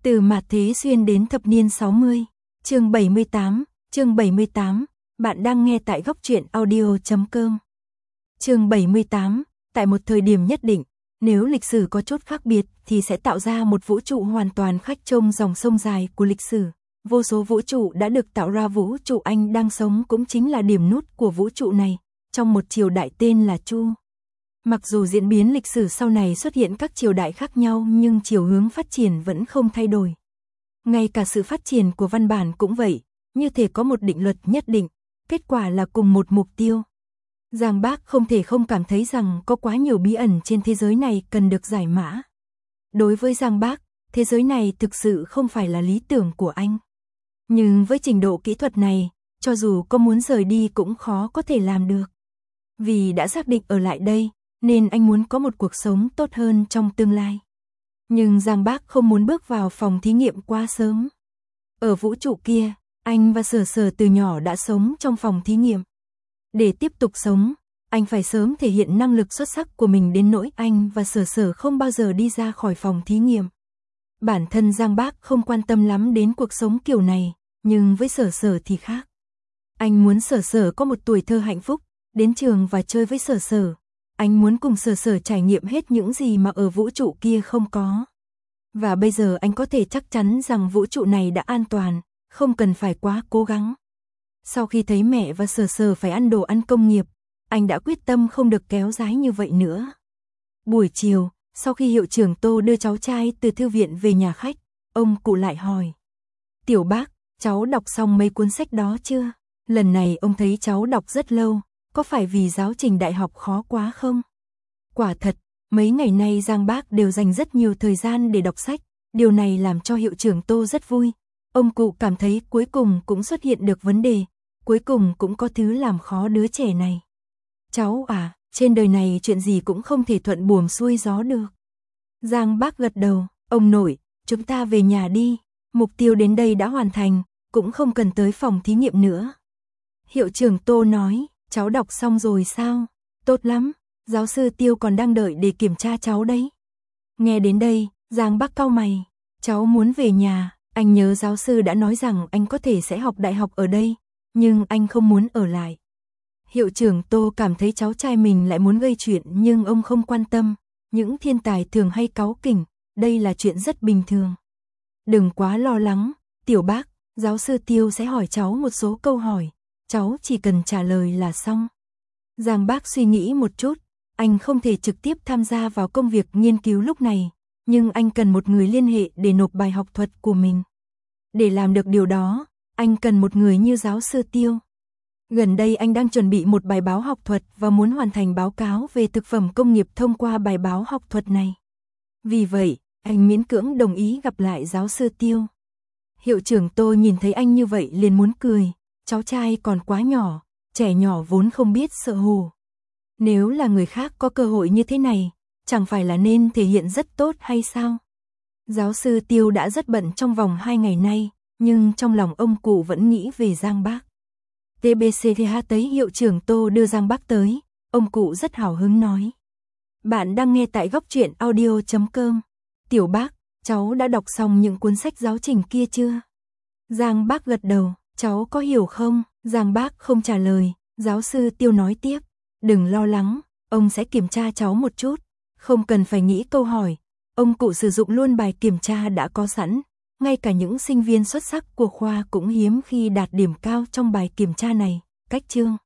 Từ mạt thế xuyên đến thập niên 60, chương 78, bạn đang nghe tại góc truyện audio.com. Chương 78, tại một thời điểm nhất định, nếu lịch sử có chút khác biệt thì sẽ tạo ra một vũ trụ hoàn toàn khác trong dòng sông dài của lịch sử. Vô số vũ trụ đã được tạo ra, vũ trụ anh đang sống cũng chính là điểm nút của vũ trụ này, trong một triều đại tên là Chu. Mặc dù diễn biến lịch sử sau này xuất hiện các triều đại khác nhau nhưng chiều hướng phát triển vẫn không thay đổi. Ngay cả sự phát triển của văn bản cũng vậy, như thể có một định luật nhất định, kết quả là cùng một mục tiêu. Giang Bác không thể không cảm thấy rằng có quá nhiều bí ẩn trên thế giới này cần được giải mã. Đối với Giang Bác, thế giới này thực sự không phải là lý tưởng của anh. Nhưng với trình độ kỹ thuật này, cho dù có muốn rời đi cũng khó có thể làm được. Vì đã xác định ở lại đây, nên anh muốn có một cuộc sống tốt hơn trong tương lai. Nhưng Giang Bác không muốn bước vào phòng thí nghiệm quá sớm. Ở vũ trụ kia, anh và Sở Sở từ nhỏ đã sống trong phòng thí nghiệm. Để tiếp tục sống, anh phải sớm thể hiện năng lực xuất sắc của mình đến nỗi anh và Sở Sở không bao giờ đi ra khỏi phòng thí nghiệm. Bản thân Giang Bác không quan tâm lắm đến cuộc sống kiểu này, nhưng với Sở Sở thì khác. Anh muốn Sở Sở có một tuổi thơ hạnh phúc, đến trường và chơi với Sở Sở. Anh muốn cùng Sở Sở trải nghiệm hết những gì mà ở vũ trụ kia không có. Và bây giờ anh có thể chắc chắn rằng vũ trụ này đã an toàn, không cần phải quá cố gắng. Sau khi thấy mẹ và Sở Sở phải ăn đồ ăn công nghiệp, anh đã quyết tâm không được kéo dài như vậy nữa. Buổi chiều, sau khi hiệu trưởng Tô đưa cháu trai từ thư viện về nhà khách, ông cụ lại hỏi: "Tiểu Bác, cháu đọc xong mấy cuốn sách đó chưa?" Lần này ông thấy cháu đọc rất lâu, có phải vì giáo trình đại học khó quá không? Quả thật, mấy ngày nay Giang Bác đều dành rất nhiều thời gian để đọc sách, điều này làm cho hiệu trưởng Tô rất vui. Ông cụ cảm thấy cuối cùng cũng xuất hiện được vấn đề, cuối cùng cũng có thứ làm khó đứa trẻ này. "Cháu à, trên đời này chuyện gì cũng không thể thuận buồm xuôi gió được." Giang Bác gật đầu: "Ông nội, chúng ta về nhà đi, mục tiêu đến đây đã hoàn thành, cũng không cần tới phòng thí nghiệm nữa." Hiệu trưởng Tô nói: "Cháu đọc xong rồi sao? Tốt lắm, giáo sư Tiêu còn đang đợi để kiểm tra cháu đấy." Nghe đến đây, Giang Bác cau mày: "Cháu muốn về nhà, anh nhớ giáo sư đã nói rằng anh có thể sẽ học đại học ở đây, nhưng anh không muốn ở lại." Hiệu trưởng Tô cảm thấy cháu trai mình lại muốn gây chuyện nhưng ông không quan tâm, những thiên tài thường hay cáu kỉnh, đây là chuyện rất bình thường. "Đừng quá lo lắng, Tiểu Bác, giáo sư Tiêu sẽ hỏi cháu một số câu hỏi, cháu chỉ cần trả lời là xong." Giang Bác suy nghĩ một chút, anh không thể trực tiếp tham gia vào công việc nghiên cứu lúc này, nhưng anh cần một người liên hệ để nộp bài học thuật của mình. Để làm được điều đó, anh cần một người như giáo sư Tiêu. Gần đây anh đang chuẩn bị một bài báo học thuật và muốn hoàn thành báo cáo về thực phẩm công nghiệp thông qua bài báo học thuật này. Vì vậy, anh miễn cưỡng đồng ý gặp lại giáo sư Tiêu. Hiệu trưởng Tô nhìn thấy anh như vậy liền muốn cười, cháu trai còn quá nhỏ, trẻ nhỏ vốn không biết sợ hù. Nếu là người khác có cơ hội như thế này, chẳng phải là nên thể hiện rất tốt hay sao? Giáo sư Tiêu đã rất bận trong vòng 2 ngày nay, nhưng trong lòng ông cụ vẫn nghĩ về Giang Bác. TBCTH thấy hiệu trưởng Tô đưa Giang Bác tới, ông cụ rất hào hứng nói: "Bạn đang nghe tại góc truyện audio.com. Tiểu Bác, cháu đã đọc xong những cuốn sách giáo trình kia chưa?" Giang Bác gật đầu: "Cháu có hiểu không?" Giang Bác không trả lời, giáo sư Tiêu nói tiếp: "Đừng lo lắng, ông sẽ kiểm tra cháu một chút, không cần phải nghĩ câu hỏi." Ông cụ sử dụng luôn bài kiểm tra đã có sẵn, ngay cả những sinh viên xuất sắc của khoa cũng hiếm khi đạt điểm cao trong bài kiểm tra này. Cách chương